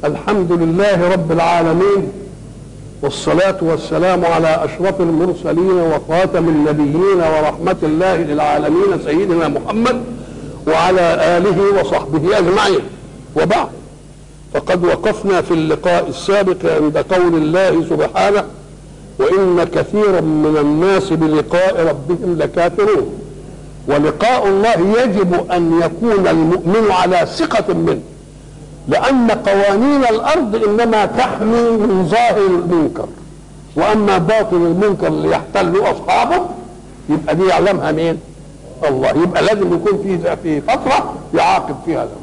الحمد لله رب العالمين، والصلاة والسلام على أشرف المرسلين وخاتم النبيين ورحمة الله للعالمين سيدنا محمد وعلى آله وصحبه أجمعين. وبعد، فقد وقفنا في اللقاء السابق عند قول الله سبحانه: وإن كثيرا من الناس بلقاء ربهم لكافرون. ولقاء الله يجب أن يكون المؤمن على ثقة منه، لأن قوانين الأرض إنما تحمي من ظاهر المنكر، وأما باطن المنكر اللي يحتله أصحابه يبقى دي يعلمها مين؟ الله. يبقى لازم يكون في فترة يعاقب فيها له.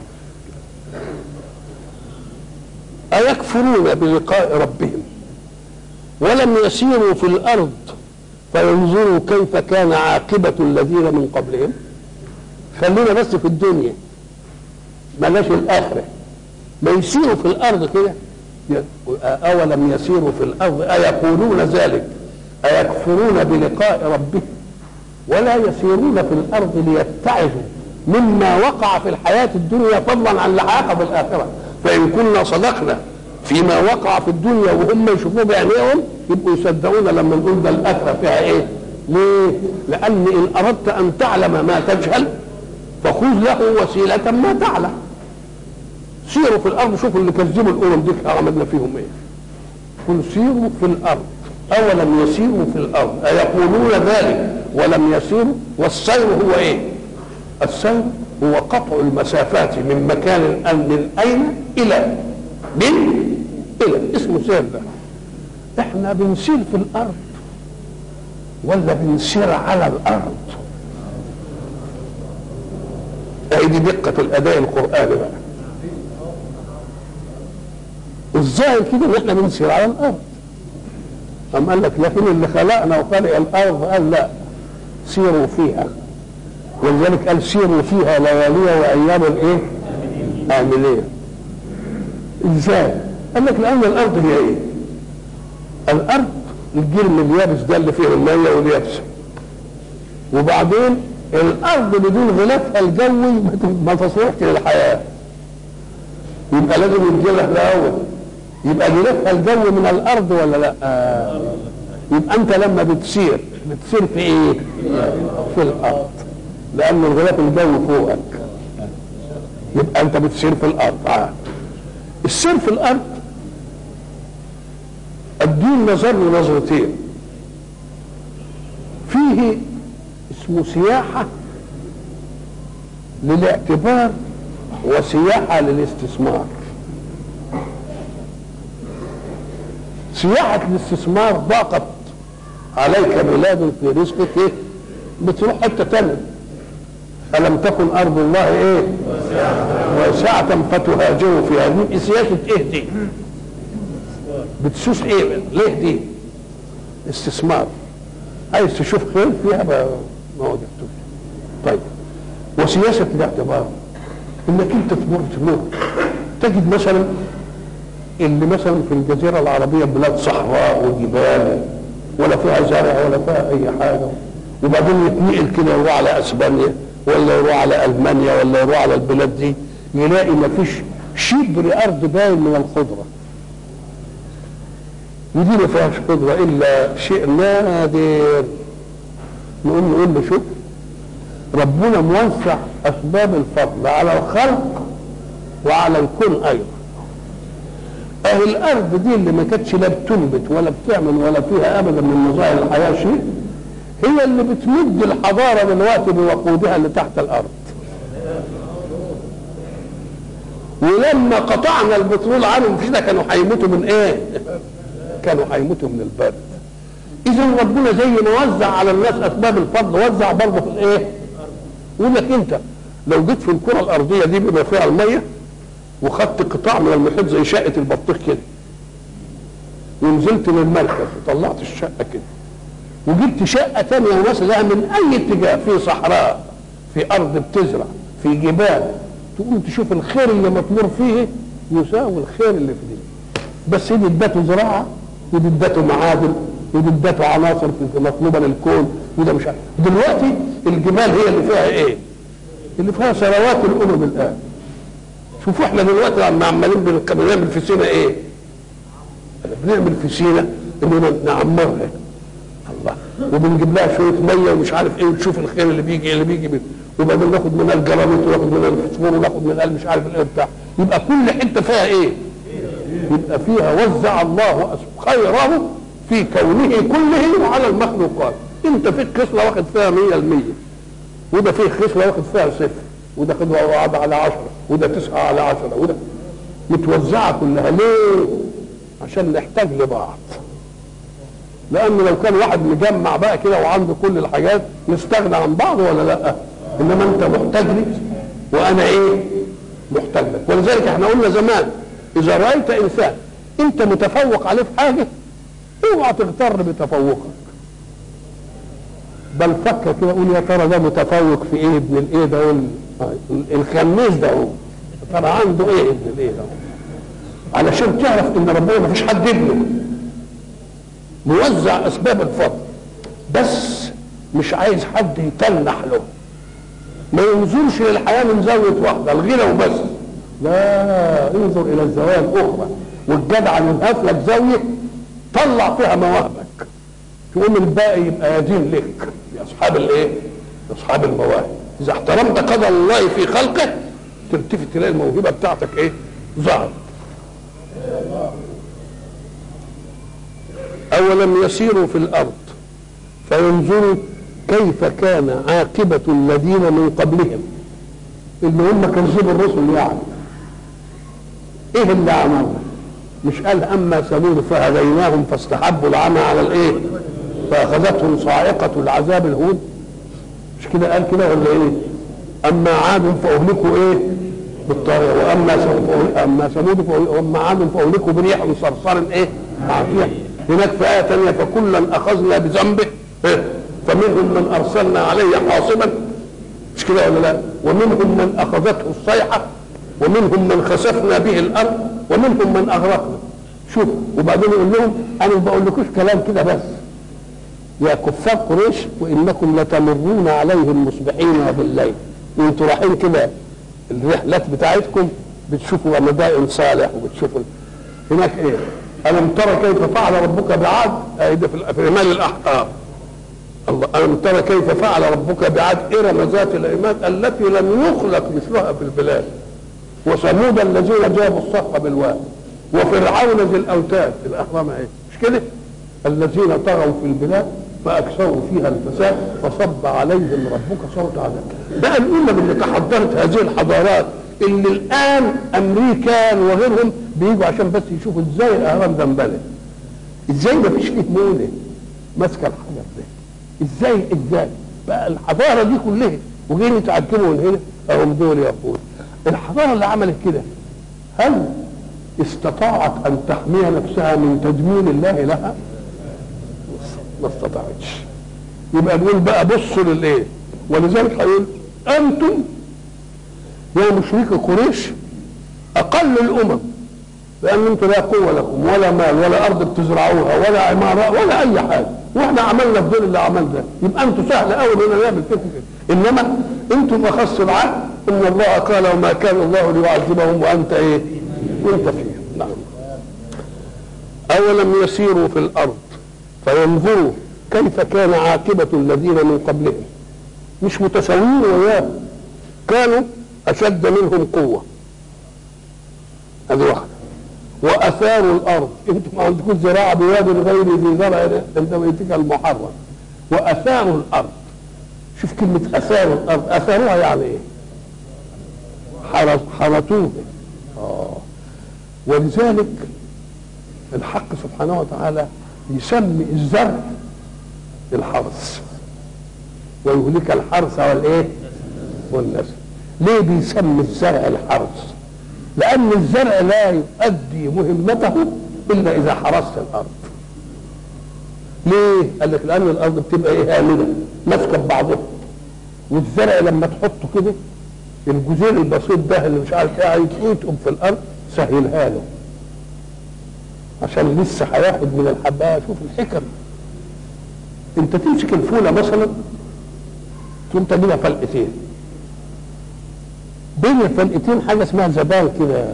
أيكفرون بلقاء ربهم ولم يسيروا في الأرض فينظروا كيف كان عاقبة الذين من قبلهم؟ خلينا بس في الدنيا، بلاش الآخرة. ما يسيروا في الأرض كده. أولم يسيروا في الأرض أيقولون ذلك أيكفرون بلقاء ربهم ولا يسيرون في الأرض ليتعظوا مما وقع في الحياة الدنيا فضلا عن العاقبة في الآخرة. فإن كنا صدقنا فيما وقع في الدنيا وهم يشوفوه بعينيهم يبقوا يصدقون لما نقول ده الآخرة فيها إيه؟ ليه؟ لأن إن أردت أن تعلم ما تجهل فخذ له وسيلة ما تعلم. سيروا في الأرض، شوفوا اللي كذبوا الأمم دي عملنا فيهم إيه. قل سيروا في الأرض أولم يسيروا في الأرض أيقولون ذلك ولم يسيروا. والسير هو إيه؟ السير هو قطع المسافات من مكان من أين إلى إلى اسمه سير. ده إحنا بنسير في الأرض ولا بنسير على الأرض؟ دي دقة الأداء القرآني بقى. الظاهر كده ان احنا بنسير على الارض. أم قال لك لكن اللي خلقنا وخلق الارض قال لا، سيروا فيها. ولذلك قال سيروا فيها ليالي وايام ايه؟ آمنين. ازاي؟ قال لك لان الارض هي ايه؟ الارض الجرم اليابس ده اللي فيه الميه واليابس، وبعدين الارض بدون غلافها الجوي ما تصلحش للحياه، يبقى لازم ينجلها الاول. يبقى غلافها الجو من الارض ولا لا؟ يبقى انت لما بتسير في ايه؟ في الارض، لان الغلاف الجوي فوقك، يبقى انت بتسير في الارض. السير في الارض الدين نظر له نظرتين، فيه اسمه سياحه للاعتبار وسياحه للاستثمار. سياحة الاستثمار ضاقت عليك بلاد في رزقك ايه؟ بتروح حتة تانية. ألم تكن أرض الله ايه؟ واسعة فتهاجروا فيها. دي سياسة ايه دي؟ بتسوس ايه؟ ليه دي؟ استثمار. عايز تشوف خير فيها ما وجدتوش. طيب، وسياسة الاعتبار انك انت تمر تجد مثلا اللي مثلا في الجزيرة العربية بلاد صحراء وجبال ولا فيها زرع ولا فيها أي حاجة، وبعدين يتنقل كده يروح على أسبانيا ولا يروح على ألمانيا ولا يروح على البلاد دي، يلاقي ما فيش شبر أرض باين من الخضرة. ودي ما فيهاش خضرة إلا شيء نادر. نقول له شوف، ربنا موسع أسباب الفضل على الخلق وعلى الكون أيضا. اهي الارض دي اللي ما كانتش لا بتنبت ولا بتعمل ولا فيها ابدا من مظاهر الحياه شيء، هي اللي بتمد الحضاره دلوقتي بوقودها اللي تحت الارض. ولما قطعنا البترول عنهم كده كانوا هيموتوا من ايه؟ كانوا هيموتوا من البرد. اذا ربنا زي ما وزع على الناس اسباب الفضل وزع برضه في الايه؟ يقول لك انت لو جيت في الكره الارضيه دي بما فيها الميه وخدت قطاع من المحيط زي شقه البطيخ كده ونزلت للمركز وطلعت الشقه كده وجبت شقه ثانيه ومثلها من اي اتجاه، في صحراء، في ارض بتزرع، في جبال، تقوم تشوف الخير اللي مطمور فيه يساوي الخير اللي في دي. بس دي ادته زراعه ودي ادته معادن ودي ادته عناصر مطلوبه للكون وده مش عارف. دلوقتي الجبال هي اللي فيها ايه؟ اللي فيها ثروات الامم الان. شوفوا احنا دلوقتي لما عمالين بنعمل في سينا ايه؟ بنعمل في سينا اننا نعمرها الله، وبنجيب لها شويه ميه ومش عارف ايه، وتشوف الخير اللي بيجي وبعدين ناخد منها الجراميط وناخد منها الفسفور وناخد منها مش عارف الايه بتاع، يبقى كل حته فيها ايه؟ يبقى فيها وزع الله خيره في كونه كله على المخلوقات. انت فيك خصله واخد فيها 100%، وده فيه خصله واخد فيها 0، وده خدها واحد على 10، وده 9 على 10، وده متوزعه كلها. ليه؟ عشان نحتاج لبعض. لان لو كان واحد مجمع بقى كده وعنده كل الحاجات نستغنى عن بعض ولا لا؟ انما انت محتاج لي وانا ايه؟ محتاج لك. ولذلك احنا قلنا زمان اذا رايت انسان انت متفوق عليه في حاجه اوعى تغتر بتفوقك، بل فكر كده قول يا ترى ده متفوق في ايه؟ ابن الايه ده الخميس ده هو ترى عنده ايه ابن الايه ده، علشان تعرف ان ربنا ما فيش حد ابنه، موزع اسباب الفضل بس مش عايز حد يتنح له. ما ينظرش للحياه من زاويه واحده الغنى وبس، لا انظر الى الزوايا الاخرى، والجدع ينهف لك زاويه طلع فيها مواهبك، تقوم الباقي يبقى يدين لك لاصحاب الايه؟ لاصحاب المواهب. اذا احترمت قدر الله في خلقه تلتفت تلاقي الموهبه بتاعتك ايه؟ ظهر. أولم يسيروا في الأرض فينظروا كيف كان عاقبة الذين من قبلهم، اللي هم كذبوا الرسل يعني. إيه اللي عملوا؟ مش قال أما ثمود فهديناهم فاستحبوا العمى على الإيه؟ فأخذتهم صاعقة العذاب الهون. مش كده قال كده ولا إيه؟ أما عاد فأهلكوا إيه؟ بالطاغية، وأما ثمود وأما عاد فأهلكوا بريح صرصر إيه؟ عافية. هناك في آية ثانية فكلا أخذنا بذنبه فمنهم من أرسلنا عليه حاصبا، مش كده ولا لا؟ ومنهم من أخذته الصيحة ومنهم من خسفنا به الأرض ومنهم من أغرقنا. شوف وبعدين يقول لهم أنا ما بقولكوش كلام كده بس يا كفار قريش وإنكم لتمرون عليهم مصبحين وبالليل، وانتوا رايحين كده الرحلات بتاعتكم بتشوفوا مدائن صالح وبتشوفوا هناك ايه؟ ألم ترى كيف فعل ربك بعاد؟ في رمال الأحقاب. الله ألم ترى كيف فعل ربك بعاد إرم ذات العماد التي لم يخلق مثلها في البلاد، وثمود الذين جابوا الصخر بالواد، وفرعون ذي الأوتاد الأهرام إيه؟ مش كده؟ الذين طغوا في البلاد فأكثروا فيها الفساد فصب عليهم ربك صوت عذاب. ده الأمم اللي تحضرت هذه الحضارات اللي الآن أمريكان وغيرهم بيجوا عشان بس يشوفوا ازاي الأهرام ده انبنى، ازاي ما فيش فيه مولة ماسكة الحجر ده، ازاي بقى الحضارة دي كلها وجايين يتعجبوا من هنا أهم دول يقول الحضارة اللي عملت كده هل استطاعت أن تحمي نفسها من تدمير الله لها؟ ما استطاعتش. يبقى نقول بقى بصوا للايه؟ ولذلك هيقول انتم يا مشركي قريش اقل الامم، لان انتم لا قوه لكم ولا مال ولا ارض بتزرعوها ولا عماره ولا اي حاجه، واحنا عملنا في دول اللي عملنا، يبقى انتم سهل قوي اننا نعمل فيكم كده. انما انتم اخص العهد، ان الله قال وما كان الله ليعذبهم وانت ايه؟ وانت فيهم. نعم. اولم يسيروا في الارض فينظروا كيف كان عاقبة الذين من قبلهم، مش متساويين وياه، كانوا أشد منهم قوة، هذه واحدة، وأثاروا الأرض، أنتم ما عندكم زراعة بواد غير ذي زرع عند بيتك المحرم، وأثاروا الأرض. شوف كلمة أثاروا الأرض، أثاروها يعني إيه؟ حرثوها. ولذلك الحق سبحانه وتعالى يسمي الزرع الحرث ويهلك الحرث والايه والنسل. ليه بيسمي الزرع الحرث؟ لان الزرع لا يؤدي مهمته الا اذا حرثت الارض. ليه؟ قال لك لان الارض بتبقى ايه؟ هامده ماسكه ببعضها، والزرع لما تحطه كده الجزير البسيط ده اللي مش عارف ايه يتقطم في الارض سهلها له عشان لسه هياخد من الحبايه. شوف الحكم، انت تمسك الفوله مثلا تقوم تجيبها فلقتين بين الفلقتين حاجه اسمها زبان كده،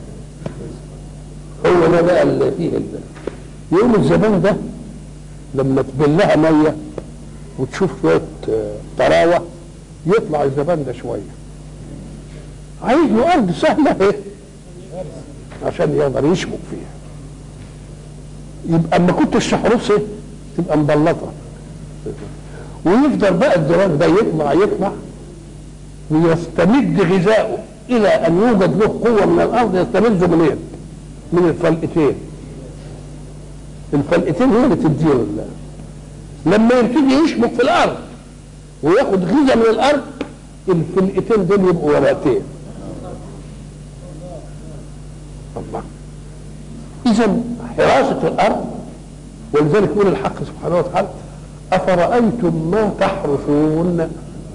هو ده بقى اللي فيه يقوم الزبان ده لما تبلها ميه وتشوف شويه طراوه يطلع الزبان ده شويه، عايز له ارض سهله ايه عشان يقدر يشبك فيها. يبقى اما كنتش تحرسه تبقى مبلطه، ويفضل بقى الدراج ده يطلع ويستمد غذائه الى ان يوجد له قوه من الارض. يستمده منين؟ من الفلقتين. الفلقتين هي اللي تديله لما يبتدي يشبك في الارض وياخد غذاء من الارض، الفلقتين دول يبقوا ورقتين. الله. اذا حراسه الارض، ولذلك يقول الحق سبحانه وتعالى افرايتم ما تحرثون،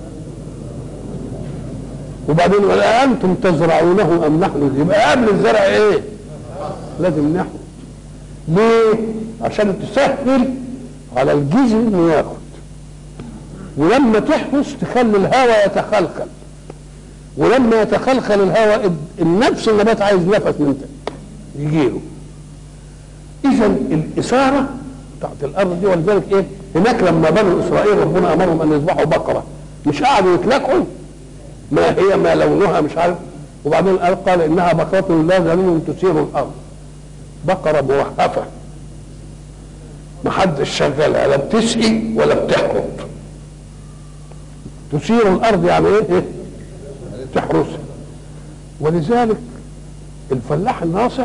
وبعدين ولا انتم تزرعونه ام نحن. يبقى قبل الزرع ايه؟ لازم نحرث. ليه؟ عشان تسهل على الجذر انه ياخد، ولما تحرث تخلي الهواء يتخلخل، ولما يتخلخل الهواء النفس النبات عايز نفس من يجيله. اذا الاثاره بتاعت الارض دي، ولذلك ايه هناك لما بنو اسرائيل ربنا امرهم ان يذبحوا بقره، مش قعدوا يتلكعوا ما هي ما لونها مش عارف، وبعدين قال انها بقره لا ذلول تثير الارض، بقره موهفه محدش شغالها، لا بتسقي ولا بتحرث. تثير الارض يعني ايه؟ تحرسها. ولذلك الفلاح الناصح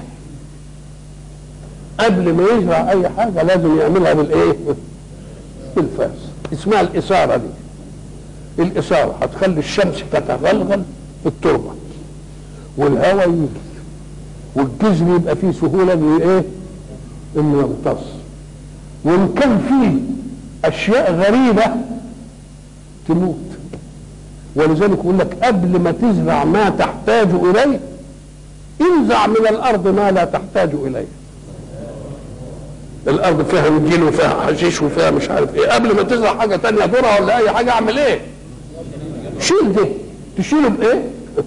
قبل ما يزرع اي حاجه لازم يعملها بالايه؟ بالفاس. اسمها الاثاره دي. الاثاره هتخلي الشمس تتغلغل في التربه والهواء يجي والجذر يبقى فيه سهوله انه ايه؟ انه يمتص. وان كان فيه اشياء غريبه تموت. ولذلك يقول لك قبل ما تزرع ما تحتاج اليه انزع من الارض ما لا تحتاج اليه. الارض فيها نجيل وفيها حشيش وفيها مش عارف ايه، قبل ما تزرع حاجه تانية ذره ولا اي حاجه اعمل ايه؟ شيل ده. تشيله بايه؟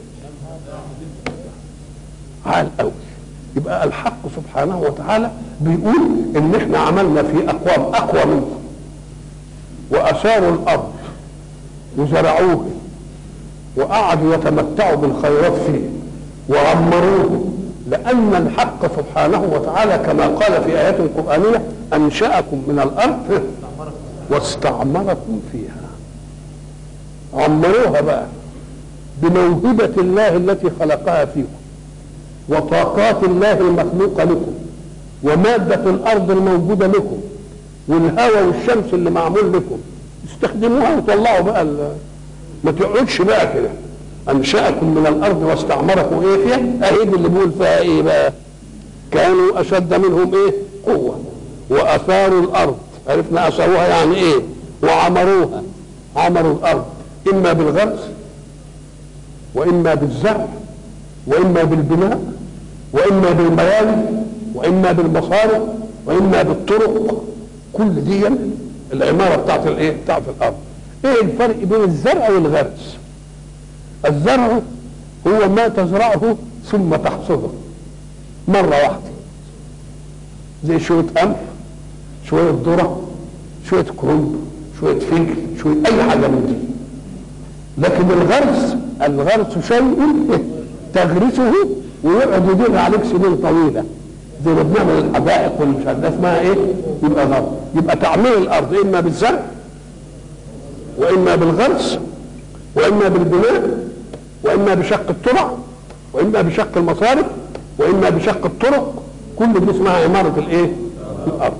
عال قوي. يبقى الحق سبحانه وتعالى بيقول ان احنا عملنا في اقوام اقوى منكم واثاروا الارض وزرعوه وقعدوا يتمتعوا بالخيرات فيه وعمروه، لأن الحق سبحانه وتعالى كما قال في آيات قرآنية أنشأكم من الأرض واستعمركم فيها. عمروها بقى بموهبة الله التي خلقها فيكم وطاقات الله المخلوقة لكم ومادة الأرض الموجودة لكم والهواء والشمس اللي معمول لكم، استخدموها وطلعوا بقى ما تقعدش بقى كده. انشأكم من الارض واستعمركم ايه فيها، اهي اللي بيقول فيها ايه بقى؟ كانوا اشد منهم ايه؟ قوه واثاروا الارض. عرفنا اثروها يعني ايه؟ وعمروها. عمروا الارض اما بالغرس واما بالزرع واما بالبناء واما بالمياه واما بالمصارف واما بالطرق. كل دي العماره بتاعت الايه؟ بتاعت الارض. ايه الفرق بين الزرع والغرس؟ الزرع هو ما تزرعه ثم تحصده مرة واحدة، زي شوية قمح، شوية ذرة، شوية كرنب، شوية فجل، شوية أي حاجة من دي. لكن الغرس شيء تغرسه ويقعد يدير عليك سنين طويلة، زي ما بنعمل الحدائق والمش عارف ده اسمها ايه؟ يبقى غرس. يبقى تعمير الأرض إما بالزرع وإما بالغرس وإما بالبناء وإما بشق الترع وإما بشق المصارف وإما بشق الطرق. كل دي اسمها عمارة الإيه؟ الأرض.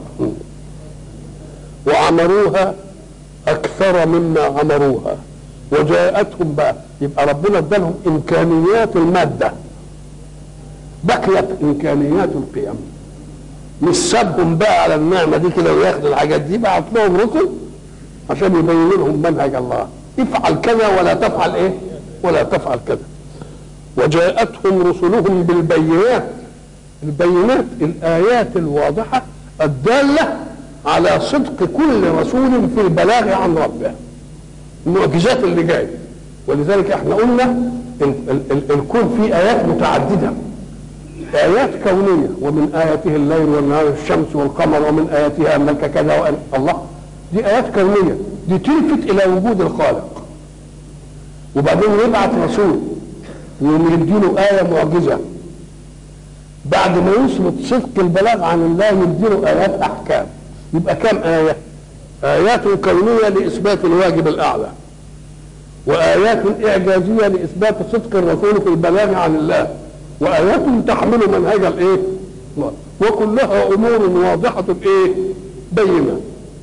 وعمروها أكثر مما عمروها وجاءتهم بقى. يبقى ربنا ادالهم إمكانيات المادة، بقيت إمكانيات القيم. مش سابهم بقى على النعمة دي كده وياخدوا الحاجات دي، بعت لهم رسل عشان يبين لهم منهج الله، افعل كذا ولا تفعل ايه؟ ولا تفعل كذا. وجاءتهم رسلهم بالبينات. البينات الآيات الواضحة الدالة على صدق كل رسول في البلاغ عن ربه، المعجزات اللي جايه. ولذلك احنا قلنا الكون فيه آيات متعددة، آيات كونية، ومن آياته الليل والنهار الشمس والقمر، ومن آياتها أنك كذا وأن الله، دي آيات كونية، دي تلفت إلى وجود الخالق. وبعدين يبعث رسول ويديله آية معجزة، بعد ما يثبت صدق البلاغ عن الله يديله آيات أحكام. يبقى كم آية؟ آيات كونية لإثبات الواجب الأعلى، وآيات إعجازية لإثبات صدق الرسول في البلاغ عن الله، وآيات تحمل منهج الإيه؟ وكلها أمور واضحة إيه؟ بينة.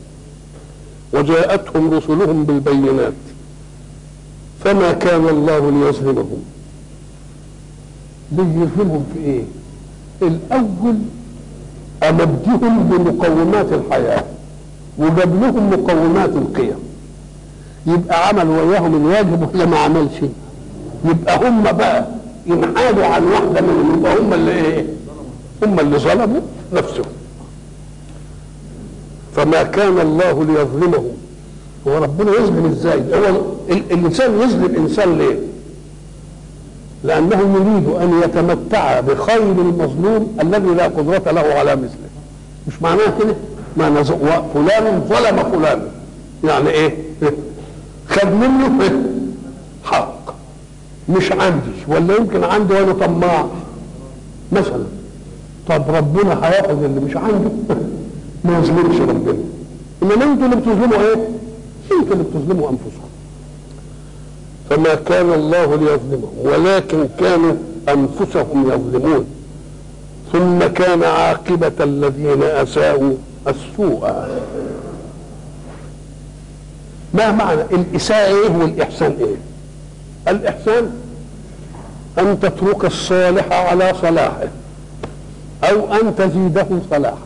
وجاءتهم رسلهم بالبينات فما كان الله ليظلمهم. ليظلمهم في إيه؟ الأول أمدهم بمقومات الحياة وجاب لهم مقومات القيم، يبقى عمل وياهم الواجب ولا ما عملش؟ يبقى هم بقى ينحادوا عن واحدة منهم، يبقى هم اللي ايه؟ هم اللي ظلموا نفسهم. فما كان الله ليظلمهم. هو ربنا يظلم ازاي؟ هو الانسان يظلم انسان ليه؟ لانه يريد ان يتمتع بخير المظلوم الذي لا قدرة له على مثله. مش معناه كده؟ معنى فلان ظلم فلان، يعني ايه؟ خد منه حق مش عندي، ولا يمكن عندي وانا طماع مثلا. طب ربنا هياخد اللي مش عنده؟ ما يظلمش ربنا. انما انتوا اللي بتظلموا ايه؟ انتوا اللي بتظلموا انفسكم. فما كان الله ليظلمهم ولكن كانوا انفسهم يظلمون. ثم كان عاقبة الذين اساءوا السوء. ما معنى الإساءة ايه والإحسان ايه؟ الإحسان أن تترك الصالح على صلاحه أو أن تزيده صلاحا.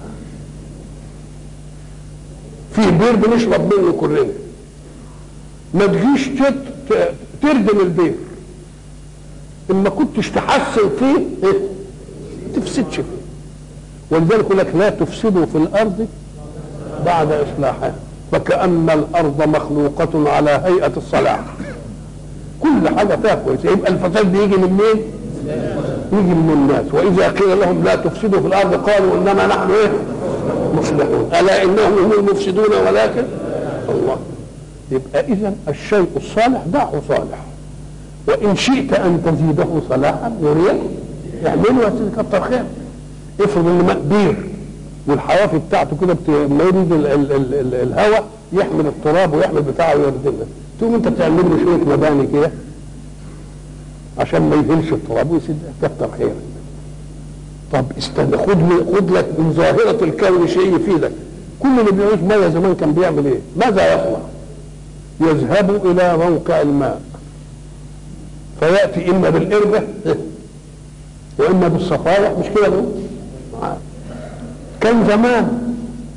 في بير بنشرب منه كلنا، ما تجيش تردم البير، إما كنتش تحسن فيه تفسدش فيه. ولذلك يقول لك لا تفسدوا في الأرض بعد إصلاحها فكأن الأرض مخلوقة على هيئة الصلاح. كل حاجة فيها كويسة. يبقى الفساد بيجي من مين؟ يجي من الناس. وإذا قيل لهم لا تفسدوا في الأرض قالوا إنما نحن إيه؟ مصلحون. ألا إنهم هم المفسدون ولكن الله. يبقى إذا الشيء الصالح دعه صالح، وإن شئت أن تزيده صلاحا يريد يعمله وتكتر خير. افرض إن بير والحوافي بتاعته كده لما يريد الهواء يحمل التراب ويحمل بتاعه ويردمه، تقوم انت تعمل له شويه مباني كده عشان ما يهلش التراب ويسد كتر خير. طب استنى، خد لك من ظاهره الكون شيء يفيدك. كل اللي بيعوز ميه زمان كان بيعمل ايه؟ ماذا يصنع؟ يذهب الى موقع الماء فياتي اما بالقربه واما بالصفائح، مش كده له؟ كان زمان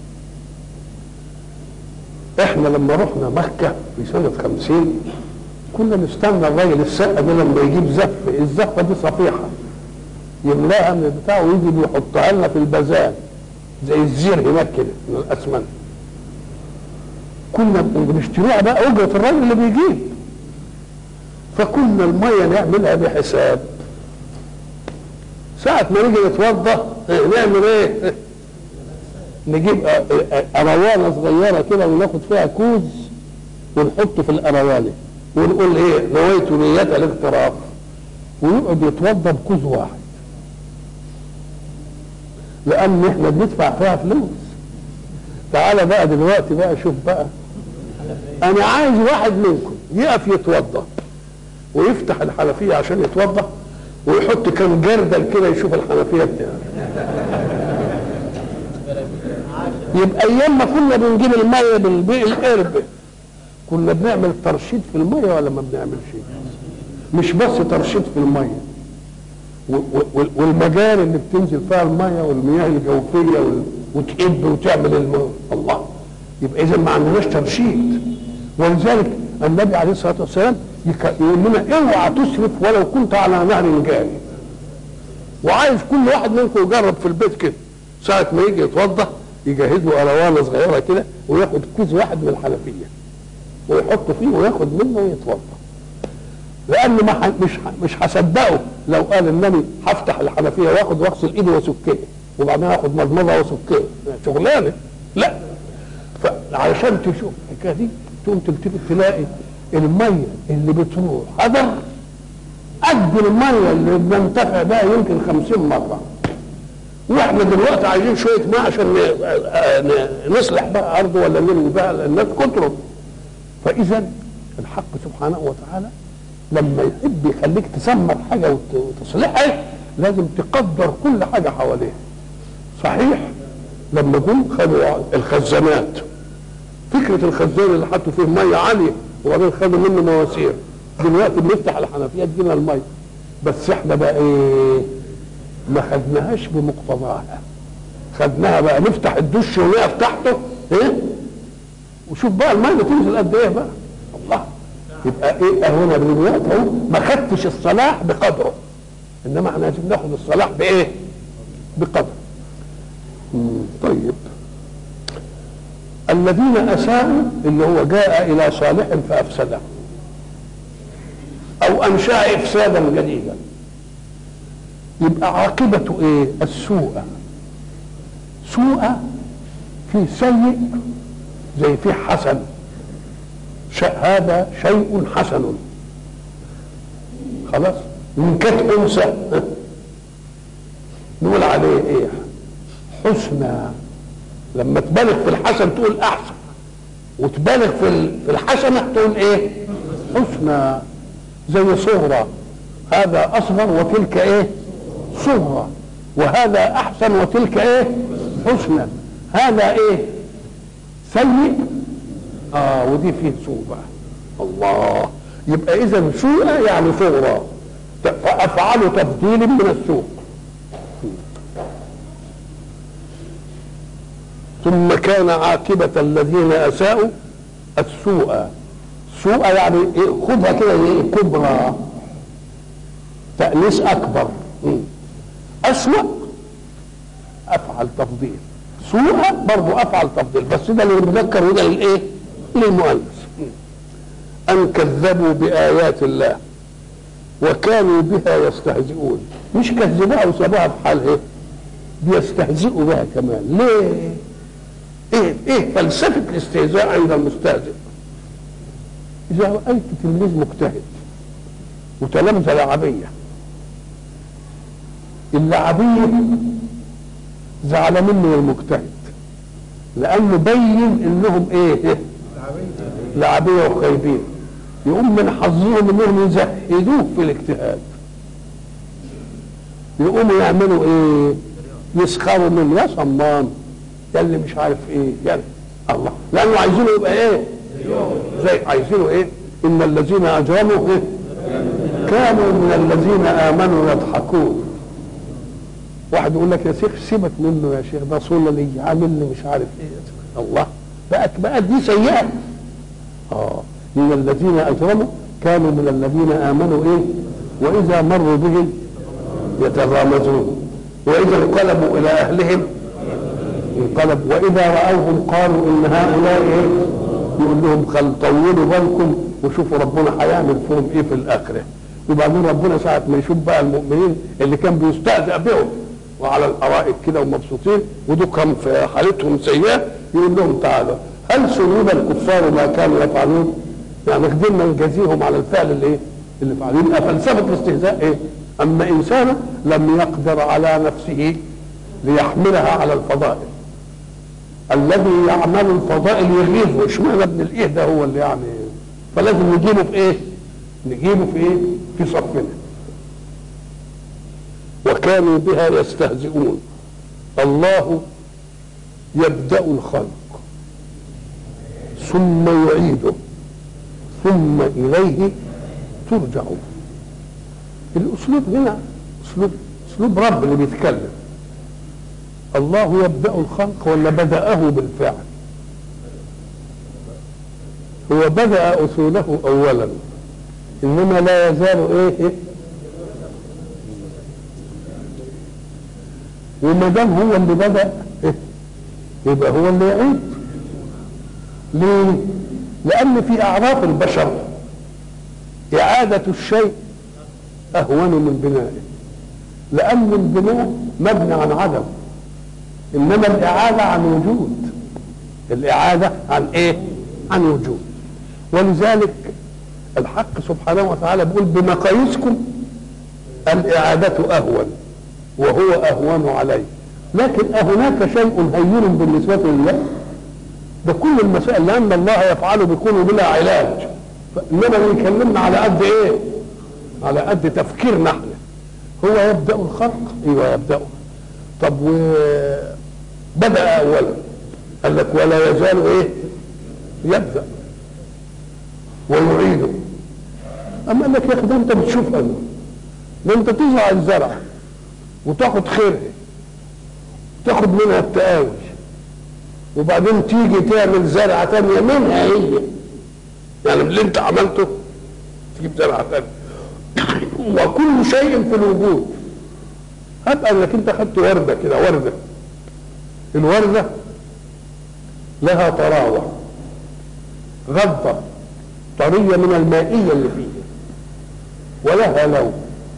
احنا لما رحنا مكة في سنة 50 كنا نستنى الراجل السقة ده لما يجيب زفة، الزفة دي صفيحة يملاها من بتاعه ويجي يحطها لنا في البزان زي الزير هناك كده من الأسمنت. كنا بنشتريها بقى أجرة الراجل اللي بيجيب، فكنا المية نعملها بحساب. ساعة ما نيجي نتوضا نعمل ايه؟ نجيب أروانة صغيرة كده وناخد فيها كوز ونحطه في الأروانة ونقول ايه؟ نويت نية الاغتراف، ويقعد يتوضا بكوز واحد لأن احنا بندفع فيها فلوس. تعالى بقى دلوقتي بقى شوف بقى، أنا عايز واحد منكم يقف يتوضا ويفتح الحنفية عشان يتوضا ويحط كم جردل كده يشوف الحنفية بتاعه. يبقى ايام ما كنا بنجيب الميه بالقرب كنا بنعمل ترشيد في الميه ولا ما بنعملش؟ مش بس ترشيد في الميه، والمجاري اللي بتنزل فيها الميه والمياه الجوفيه وتقب وتعمل الله. يبقى اذا ما عندناش ترشيد. ولذلك النبي عليه الصلاه والسلام يقول لنا اوعى تسرف ولو كنت على نهر جاري. وعايز كل واحد منكم يجرب في البيت كده، ساعه ما يجي يتوضا يجهز له أروانة صغيرة كده وياخد كوز واحد من الحنفية ويحط فيه وياخد منه ويتوضا. لان مش هصدقه لو قال انني هفتح الحنفيه واغسل ايدي واسكها وبعدين اخد مضمضه واسكها، شغلانه. لا، فعشان تشوف الحكايه دي تقوم تلتفت تلاقي الميه اللي بتروح هدر قد الميه اللي بننتفع بها يمكن 50 مره. واحنا دلوقتي عايزين شويه ماء عشان نصلح بقى ارض ولا نلوي بقى الناس كتروا. فاذا الحق سبحانه وتعالى لما يحب يخليك تسمر حاجه وتصلحها لازم تقدر كل حاجه حواليها. صحيح لما جم خدوا الخزانات، فكره الخزان اللي حطوا فيه ميه عاليه وبعدين خدوا منه مواسير، دلوقتي بنفتح الحنفيه تجينا الميه، بس احنا بقى ايه؟ ما خدناهاش بمقتضاها، خدناها بقى نفتح الدش ونقف تحته ايه؟ وشوف بقى الميه تنزل قد ايه بقى. الله، يبقى ايه هنا دلوقتي اهو ما خدتش الصلاح بقدره، انما احنا لازم ناخد الصلاح بايه؟ بقدر. طيب، الذين اساءوا اللي هو جاء الى صالح فافسده او انشا افسادا جديدا، يبقى عاقبته ايه؟ السوء. سوء في سيء زي في حسن، هذا شيء حسن، خلاص. من كانت انثى نقول عليه ايه؟ حسنى. لما تبالغ في الحسن تقول احسن، وتبالغ في الحسنه تقول ايه؟ حسنى. زي صغرى، هذا اصغر وتلك ايه؟ صغرى، وهذا احسن وتلك ايه؟ حسنى. هذا ايه؟ سيء، ودي فيه سوء بقى. الله، يبقى اذا سوء يعني صغرى، فافعل تبديل من السوء. ثم كان عاقبة الذين اساءوا السوء. سوء يعني إيه؟ خدها كده ايه؟ كبرى، تأنيس اكبر. اسوأ افعل تفضيل، سوء برضو افعل تفضيل، بس ده للمذكر وده للايه؟ للمؤنث. ان كذبوا بايات الله وكانوا بها يستهزئون. مش كذبوها وسابوها في حالها، بيستهزئوا بها كمان. ليه؟ ايه فلسفه الاستهزاء عند المستهزئ؟ اذا رايت تلميذ مجتهد وتلامذه لعبيه، اللعبيه زعل منه المجتهد لانه بين انهم ايه؟ لعبيه وخايبين، يقوم من حظهم انهم يزهدوه في الاجتهاد، يقوموا يعملوا ايه؟ يسخروا منه، يا صمان يا اللي مش عارف ايه يعني. الله، لانه عايزينه يبقى ايه؟ زي عايزينه ايه؟ ان الذين اجرموا ايه؟ كانوا من الذين امنوا يضحكون. واحد يقول لك يا شيخ سيبك منه يا شيخ، ده صلني عامل لي مش عارف ايه. الله، بقت دي سيئه. ان الذين اجرموا كانوا من الذين امنوا ايه؟ واذا مروا بهم يتغامزون واذا انقلبوا الى اهلهم انقلبوا واذا راوهم قالوا ان هؤلاء ايه؟ يقول لهم طولوا بالكم وشوفوا ربنا هيعمل فيهم ايه في الاخره. وبعدين ربنا ساعه ما يشوف بقى المؤمنين اللي كان بيستهزأ بهم وعلى الارائك كده ومبسوطين ودول كان في حالتهم سيئه، يقول لهم تعالوا هل سلوب الكفار ما كانوا يفعلون؟ يعني قدرنا نجازيهم على الفعل اللي ايه؟ اللي فعلوا. يبقى فلسفه الاستهزاء ايه؟ اما انسان لم يقدر على نفسه ليحملها على الفضائل، الذي يعمل الفضائل يغيظه، اشمعنى ابن الايه ده هو اللي يعني، فلازم نجيبه في ايه؟ نجيبه في ايه؟ في صفنا. وكانوا بها يستهزئون. الله يبدأ الخلق ثم يعيده ثم إليه ترجعون. الأسلوب هنا أسلوب رب اللي بيتكلم. الله يبدأ الخلق ولا بدأه بالفعل؟ هو بدأ أصوله أولا، إنما لا يزال إيه؟ وما دام هو اللي بدأ يبقى هو اللي يعيد. ليه؟ لأن في أعراف البشر إعادة الشيء أهون من بنائه، لأن البناء مبني عن عدم، إنما الإعادة عن وجود. الإعادة عن إيه؟ عن وجود. ولذلك الحق سبحانه وتعالى بيقول بمقاييسكم الإعادة أهون وهو أهون عليه، لكن أهناك شيء هين بالنسبة لله؟ ده كل المسائل لأن الله يفعل بيكون بلا علاج، إنما بيكلمنا على قد إيه؟ على قد تفكيرنا احنا. هو يبدأ الخلق، ايوه يبدأه. طب وبدأ أولا، قال لك ولا يزال ايه؟ يبدأ ويعيده. أما قال لك يا أخي ده أنت بتشوف أنا، ده أنت تزرع الزرع وتاخد خيرها تاخد منها التقاوي، وبعدين تيجي تعمل زرعة تانية منها هي، يعني اللي أنت عملته تجيب زرعة تانية. وكل شيء في الوجود. هب انك انت خدت ورده كده، ورده، الورده لها طراوه، غضه طريه من المائيه اللي فيها، ولها لون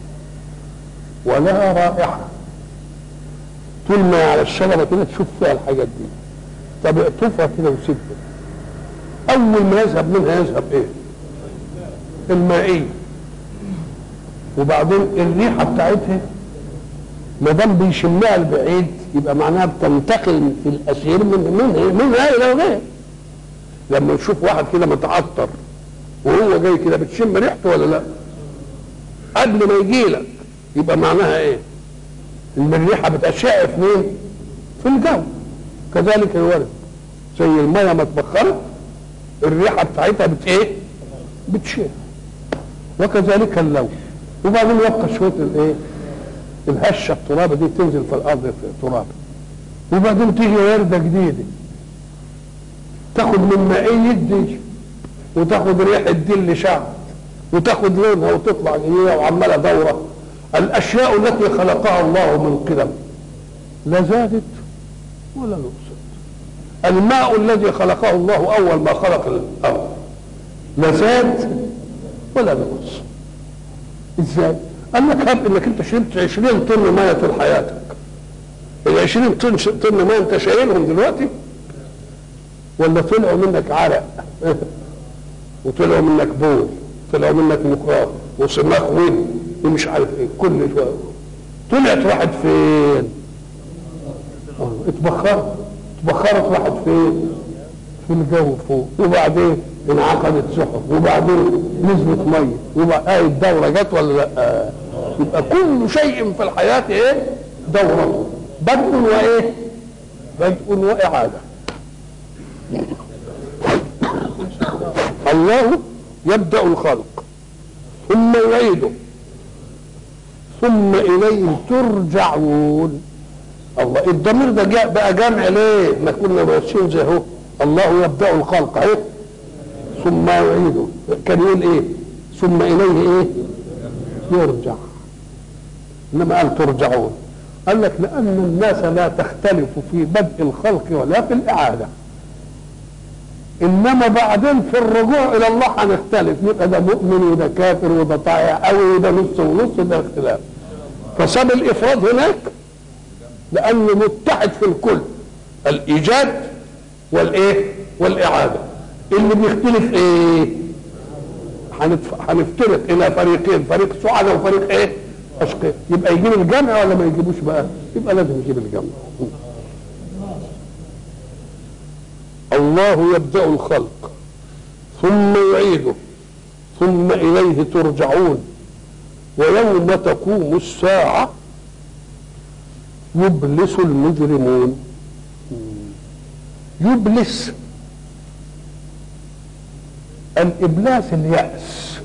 ولها رائحه. طول ما على الشجره كده تشوف فيها الحاجات دي. طب اقطفها كده وسيبها، اول ما يذهب منها يذهب ايه؟ المائيه. وبعدين الريحه بتاعتها ما دام بيشمها البعيد يبقى معناها بتنتقل في الاسير منها الى غير. لما تشوف واحد كده متعطر وهو جاي كده بتشم ريحته ولا لا؟ قبل ما يجي لك يبقى معناها ايه؟ ان الريحه بتشع في مين؟ في الجو. كذلك الورد زي الميه ما اتبخرت الريحه بتاعتها ايه؟ بتشع. وكذلك اللون. وبعدين يبقى شويه الايه؟ الهشه الترابه دي تنزل في الارض في التراب. وبعدين تيجي ورده جديده تاخد من مائيه دي وتاخد ريحه دي اللي شعت وتاخد لونها وتطلع جديده وعماله دوره. الاشياء التي خلقها الله من قدم لا زادت ولا نقصت. الماء الذي خلقه الله اول ما خلق الارض لا زاد ولا نقص. ازاي؟ قال لك هب انك انت شربت 20 طن ميه طول حياتك. ال 20 طن ميه انت شايلهم دلوقتي ولا طلعوا منك عرق وطلعوا منك بول، طلعوا منك مخاط وصماخ ود ومش عارف ايه، كل شويه طلعت راحت فين؟ اتبخرت راحت فين؟ في الجو فوق. وبعدين انعقدت سحب وبعدين نزلت ميه وبقى الدوره جت ولا لا؟ يبقى كل شيء في الحياه ايه؟ دوره، بدء وايه؟ بدء واعاده. الله يبدأ الخلق ثم يعيده ثم إليه ترجعون. الله الضمير ده جاء بقى جامع ليه؟ ما كنا ماشيين زي اهو. الله يبدأ الخلق اهي ثم يعيده. كان يقول ايه؟ ثم إليه ايه؟ يرجع. انما قال ترجعون. قال لك لأن الناس لا تختلف في بدء الخلق ولا في الإعادة، انما بعدين في الرجوع الى الله هنختلف، يبقى ده مؤمن وده كافر وده طائع قوي وده نص ونص، ده اختلاف. فساب الافراد هناك لانه متحد في الكل، الايجاد والايه؟ والاعاده. اللي بيختلف ايه؟ هنفترق الى فريقين، فريق سعداء وفريق ايه؟ اشقياء. يبقى يجيب الجمع ولا ما يجيبوش بقى؟ يبقى لازم يجيب الجمع. الله يبدأ الخلق ثم يعيده ثم إليه ترجعون. ويوم تقوم الساعة يبلس المجرمون. يبلس، الإبلاس اليأس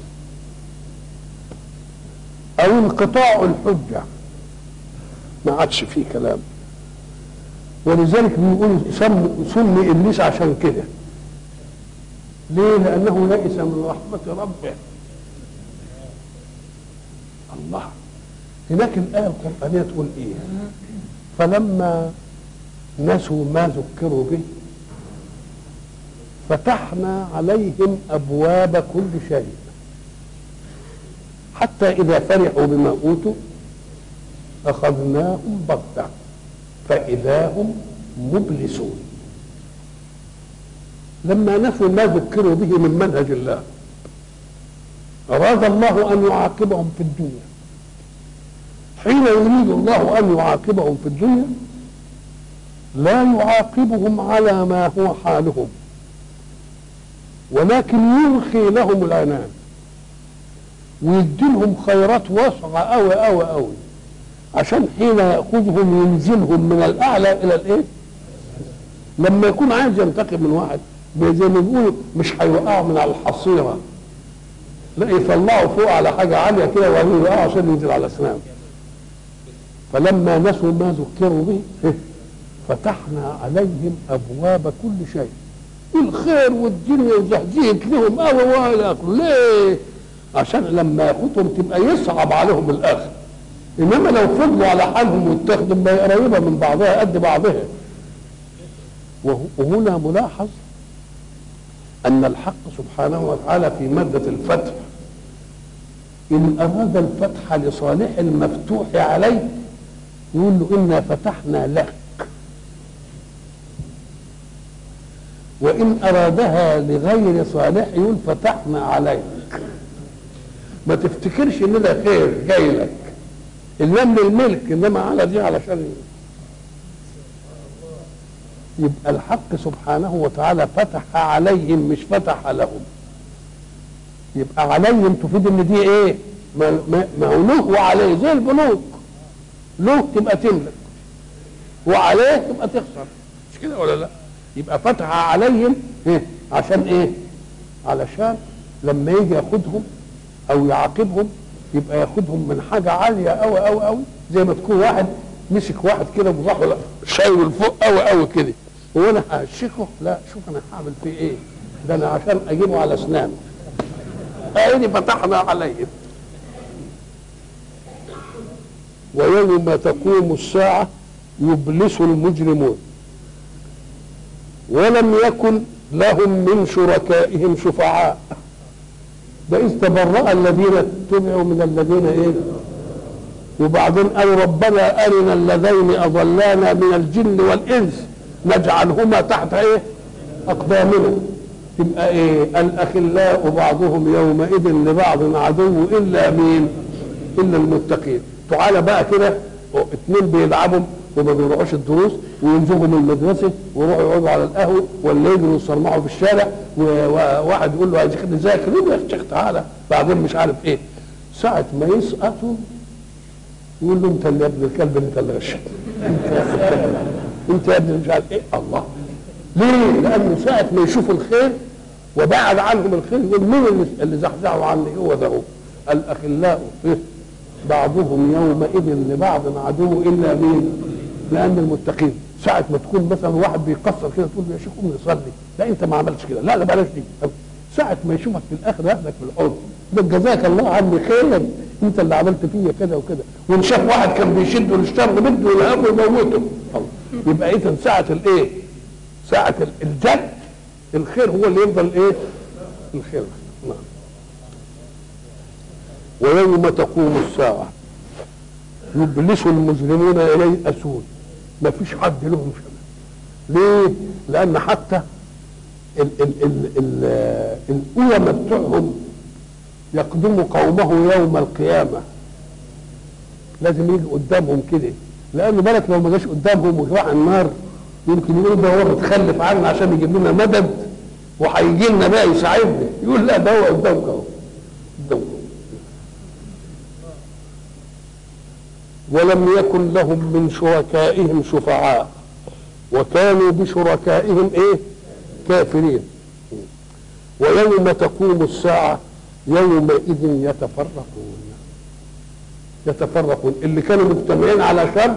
أو انقطاع الحجة، ما عادش فيه كلام. ولذلك بيقولوا سمي ابليس عشان كده. ليه؟ لانه يئس من رحمه ربه. الله هناك الايه القرانيه تقول ايه؟ فلما نسوا ما ذكروا به فتحنا عليهم ابواب كل شيء. حتى إذا فرحوا بما أوتوا أخذناهم بغتة فإذا هم مبلسون. لما نسوا ما ذكروا به من منهج الله أراد الله أن يعاقبهم في الدنيا. حين يريد الله أن يعاقبهم في الدنيا لا يعاقبهم على ما هو حالهم، ولكن يرخي لهم العنان ويديلهم خيرات واسعة أوي أوي أوي، عشان حين يأخذهم ينزلهم من الأعلى إلى الإيه؟ لما يكون عايز ينتقم من واحد زي ما بيقولوا مش هيوقعوا من على الحصيرة، لا يطلعوا فوق على حاجة عالية كده ويوقعوا عشان ينزل على أسنانهم. فلما نسوا ما ذكروا به فتحنا عليهم أبواب كل شيء، الخير والدنيا وزهزهت لهم أوي إلى آخره. ليه؟ عشان لما ياخدهم تبقى يصعب عليهم الآخر. إنما لو فضلوا على حالهم واتخذوا ما قريبة من بعضها قد بعضها. وهنا ملاحظ أن الحق سبحانه وتعالى في مادة الفتح إن أراد الفتح لصالح المفتوح عليه يقول له إنا فتحنا لك، وإن أرادها لغير صالح يقول فتحنا عليك. ما تفتكرش إن ده خير جاي لك، اللام للملك، إنما على دي علشان يبقى الحق سبحانه وتعالى فتح عليهم مش فتح لهم. يبقى عليهم تفيد ان دي ايه؟ ما هو له وعليه زي البنوك، له تبقى تملك وعليه تبقى تخسر، مش كده ولا لا؟ يبقى فتح عليهم إيه؟ عشان ايه؟ علشان لما يجي ياخدهم او يعاقبهم يبقى ياخدهم من حاجه عاليه قوي قوي قوي، زي ما تكون واحد مسك واحد كده وراح شايله لفوق قوي قوي كده، وانا هشكه لا شوف انا هعمل فيه ايه؟ ده انا عشان اجيبه على اسنانه. ادي فتحنا عليهم. ويوم تقوم الساعه يبلس المجرمون ولم يكن لهم من شركائهم شفعاء. ده إذ تبرأ الذين اتبعوا من الذين ايه؟ وبعدين قالوا ربنا أرنا اللذين أضلانا من الجن والإنس نجعلهما تحت ايه؟ أقدامنا. تبقى ايه؟ الأخلاء بعضهم يومئذ لبعض عدو إلا مين؟ إلا المتقين. تعالى بقى كده اتنين بيلعبوا وما بيروحوش الدروس وينزغوا من المدرسه ويروحوا يقعدوا على القهوه ولا يجروا يصرمحوا في الشارع، وواحد يقول له يا شيخ نذاكر، يقول له يا شيخ تعالى، بعدين مش عارف ايه، ساعه ما يسقطوا يقول له انت اللي يا ابن الكلب، انت اللي غشيت، انت يا ابن مش عارف ايه. الله ليه؟ لانه ساعه ما يشوفوا الخير وبعد عنهم الخير يقول مين اللي زحزحوا عني؟ هو ده هو. الاخلاء بعضهم يومئذ لبعض عدو الا مين؟ لان المتقين. ساعه ما تكون مثلا واحد بيقصر كده تقول له يا شيخ قوم نصلي، لا انت ما عملتش كده، لا بلاش دي. ساعه ما يشوفك في الاخر ياخدك في الحوض، ده جزاك الله عني خير، انت اللي عملت فيا كده وكده. وان شاف واحد كان بيشده للشر بده يلهمه يموته، يبقى اذا ساعه الايه؟ ساعه الجد الخير هو اللي يفضل ايه؟ الخير. نعم. ويوم تقوم الساعة يبلس المجرمون ييأسون، ما فيش حد لهم شبه. ليه؟ لأن حتى الأمم بتوعهم يقدم قومه يوم القيامة لازم يجي قدامهم كده، لأن بالك لو ما جاش قدامهم وراح النار يمكن يقول ده هو متخلف عنا عشان يجيب لنا مدد وهيجي لنا بقى يساعدنا، يقول لا ده هو قدامك اهو قدامكم. ولم يكن لهم من شركائهم شفعاء وكانوا بشركائهم ايه؟ كافرين. ويوم تقوم الساعة يومئذ يتفرقون اللي كانوا مجتمعين على شر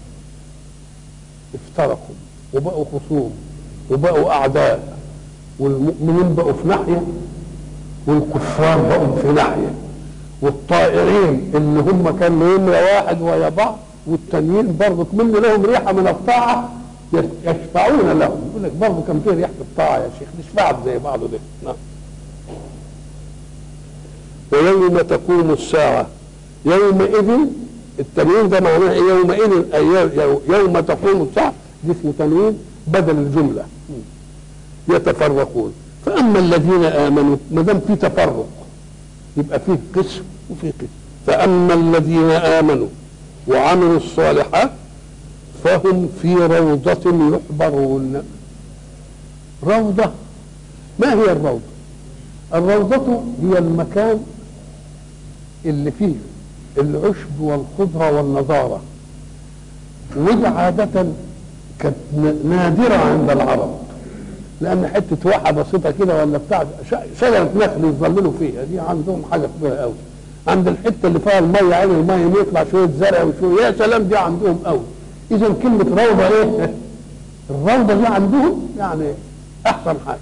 افترقوا وبقوا خصوم وبقوا أعداء، والمؤمنين بقوا في ناحية والكفار بقوا في ناحية، والطائعين اللي هم كانوا نمرة واحد ويا بعض والتانيين برضه كمان لهم ريحة من الطاعة يشفعون لهم. يقول لك برضه كان فيه ريحة الطاعة يا شيخ، نشفع زي بعضه ده. نعم. ويوم تقوم الساعة يومئذ، التنوين ده معناه يومئذ يوم تقوم الساعة، دي اسمه تنوين بدل الجملة. يتفرقون، فأما الذين آمنوا، ما دام في تفرق يبقى فيه قسم وفيه قسم. فأما الذين آمنوا وعملوا الصالحات فهم في روضة يحبرون. روضة، ما هي الروضة؟ الروضة هي المكان اللي فيه العشب والخضرة والنضارة، ودي عادة كانت نادرة عند العرب، لأن حتة واحة بسيطة كده ولا بتاع شجرة نخل يظللوا فيها، دي عندهم حاجة كبيرة قوي. عند الحتة اللي فيها المية، عين المية يطلع شوية زرع وشوية، يا سلام، دي عندهم قوي. إذا كلمة روضة إيه؟ الروضة دي عندهم يعني أحسن حاجة.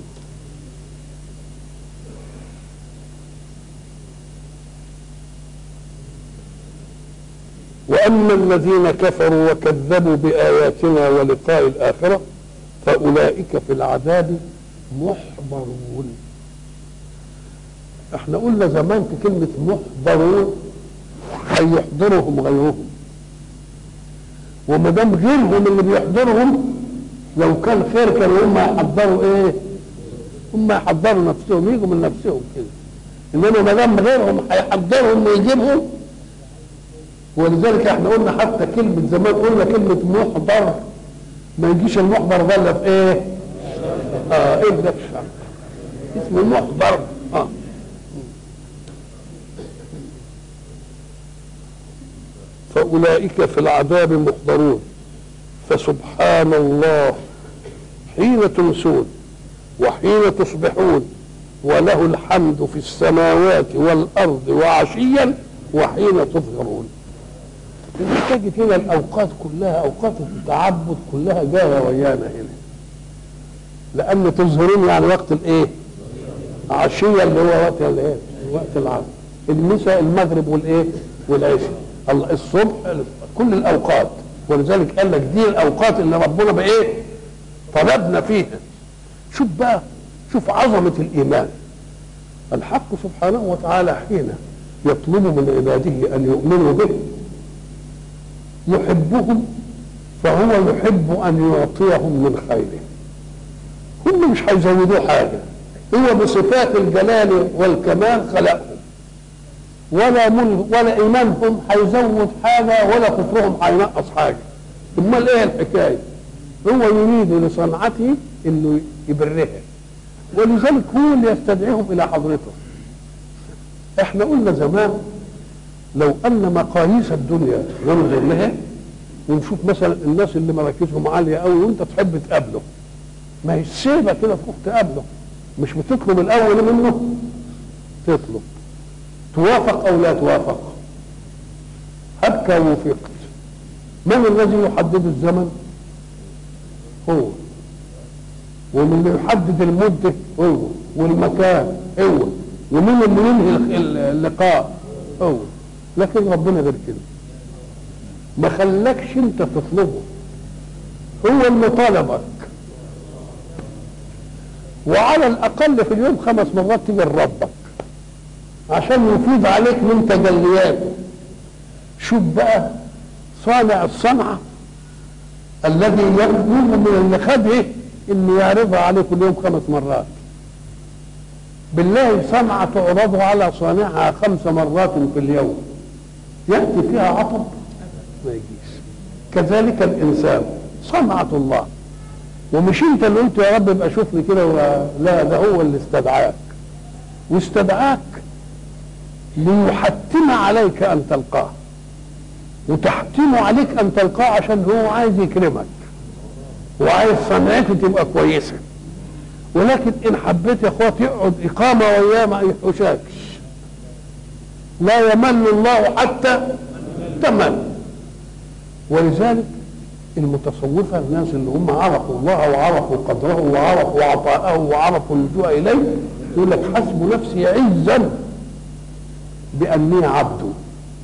وأما الذين كفروا وكذبوا بآياتنا ولقاء الآخرة فأولئك في العذاب محضرون. احنا قلنا زمان في كلمة محضرون أي يحضرهم غيرهم، وما دام غيرهم اللي بيحضرهم لو كان خير كانوا هم يحضروا ايه؟ هم يحضروا نفسهم، يجوا من نفسهم كده، انما ما دام غيرهم هيحضرهم ويجيبهم. ولذلك احنا قلنا حتى كلمة زمان قلنا كلمة محضر، ما يجيش المحضر ده الا في ايه؟ ايه ده في الشرع اسمه محضر. فأولئك في العذاب محضرون. فسبحان الله حين تمسون وحين تصبحون وله الحمد في السماوات والأرض وعشيا وحين تظهرون. تجد هنا الأوقات كلها، أوقات التعبد كلها جاية ويانا هنا، لأن تظهرون يعني وقت الإيه؟ عشية اللي هو وقت الإيه؟ وقت العصر، المساء، المغرب والإيه؟ والعشاء، الصبح، كل الأوقات. ولذلك قال لك دي الأوقات اللي ربنا بإيه؟ طلبنا فيها. شوف بقى، شوف عظمة الإيمان. الحق سبحانه وتعالى حين يطلب من عباده أن يؤمنوا به يحبهم، فهو يحب أن يعطيهم من خيره. هم مش هيزودوا حاجة، هو بصفات الجلال والكمال خلقهم، ولا إيمانهم هيزود حاجة ولا كفرهم هينقص حاجة. امال ايه الحكاية؟ هو يريد لصنعته انه يبرها، ولذلك هو اللي يستدعيهم الى حضرته. احنا قلنا زمان لو ان مقاييس الدنيا ننظر لها ونشوف مثلا الناس اللي مراكزهم عاليه قوي وانت تحب تقابله، ما هي السيبه كده تروح تقابله، مش بتطلب الاول منه، تطلب توافق او لا توافق. هبك وفقت. من الذي يحدد الزمن؟ هو. ومن اللي يحدد المده هو، والمكان هو، ومن اللي ينهي اللقاء هو. لكن ربنا غير كده، ما خلكش انت تطلبه، هو اللي طلبك. وعلى الاقل في اليوم 5 مرات تيجي لربك عشان يفيض عليك من تجلياته. شوف بقى صانع الصنعه الذي يطلب من اللي خده انه يعرضها عليه كل يوم 5 مرات. بالله صنعه تعرض على صانعها 5 مرات في اليوم، ياتي فيها عطب؟ ما يجيش. كذلك الانسان صنعه الله، ومش انت اللي قلت يا رب ابقى شوفني كده، لا، ده هو اللي استدعاك، واستدعاك ليحتم عليك ان تلقاه، وتحتم عليك ان تلقاه عشان هو عايز يكرمك وعايز صنعته تبقى كويسه. ولكن ان حبيت يا اخوات يقعد اقامه وياه ما يحوشكش، لا يمل الله حتى تمل. ولذلك المتصوفه الناس اللي هم عرفوا الله وعرفوا قدره وعرفوا عطاءه وعرفوا اللجوء اليه يقول لك حسب نفسي عزا باني عبد.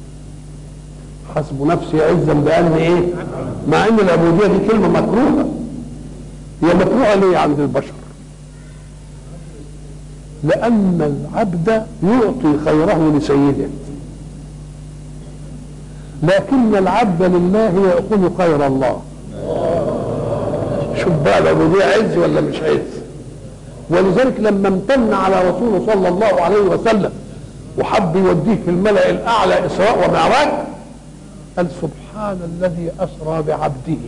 حسب نفسي عزا باني ايه؟ مع ان العبوديه دي كلمه مكروهه. هي مكروهه ليه عند البشر؟ لأن العبد يعطي خيره لسيده، لكن العبد لله يأخذ خير الله. شوف بقى العبودية عز ولا مش عز؟ ولذلك لما امتن على رسوله صلى الله عليه وسلم وحب يوديه في الملأ الأعلى إسراء ومعراج، قال سبحان الذي أسرى بعبده.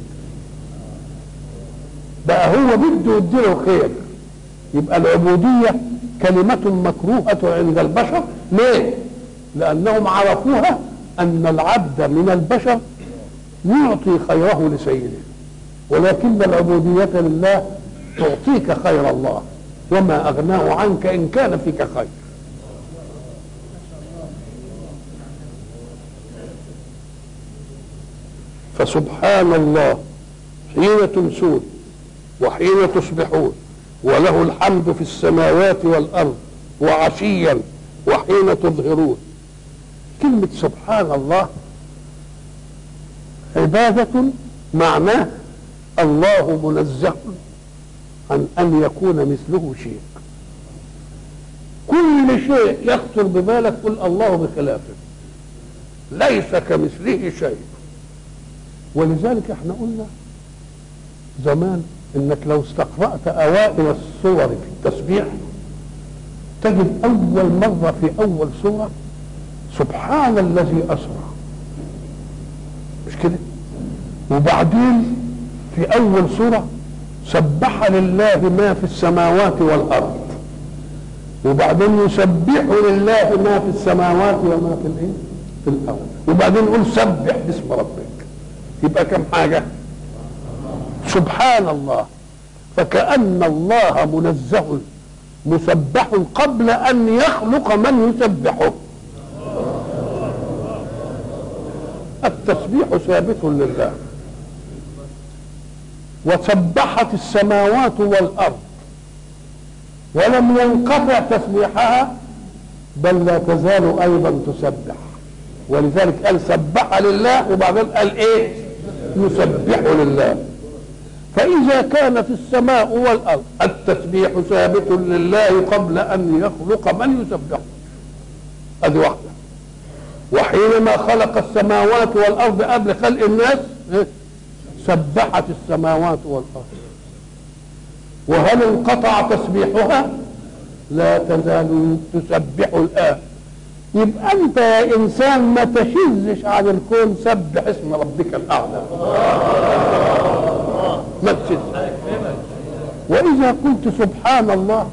بقى هو بده يديله خير. يبقى العبودية كلمة مكروهة عند البشر. ليه؟ لأنهم عرفوها أن العبد من البشر يعطي خيره لسيده، ولكن العبودية لله تعطيك خير الله، وما أغناه عنك إن كان فيك خير. فسبحان الله حين تمسون وحين تصبحون وله الحمد في السماوات والأرض وعشيا وحين تظهرون. كلمة سبحان الله عبادة معناه الله منزه عن أن يكون مثله شيء. كل شيء يخطر ببالك قل الله بخلافه، ليس كمثله شيء. ولذلك احنا قلنا زمان انك لو استقرأت اوائل السور في التسبيح تجد اول مرة في اول سورة سبحان الذي اسرى، مش كده؟ وبعدين في اول سورة سبح لله ما في السماوات والارض، وبعدين يسبح لله ما في السماوات وما في الايه؟ في الارض، وبعدين يقول سبح باسم ربك. يبقى كم حاجة؟ سبحان الله. فكأن الله منزه مسبح قبل أن يخلق من يسبحه. التسبيح ثابت لله. وسبحت السماوات والأرض ولم ينقطع تسبيحها، بل لا تزال أيضا تسبح. ولذلك قال سبح لله وبعدين قال ايه؟ يسبح لله. فإذا كانت السماء والأرض التسبيح ثابت لله قبل أن يخلق من يسبحه، هذه واحدة. وحينما خلق السماوات والأرض قبل خلق الناس سبحت السماوات والأرض. وهل انقطع تسبيحها؟ لا تزال تسبح الآن. يبقى أنت يا إنسان ما تشذش عن الكون، سبح اسم ربك الأعلى، ما تشذش. وإذا قلت سبحان الله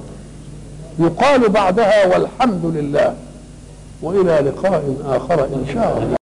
يقال بعدها والحمد لله. وإلى لقاء آخر إن شاء الله.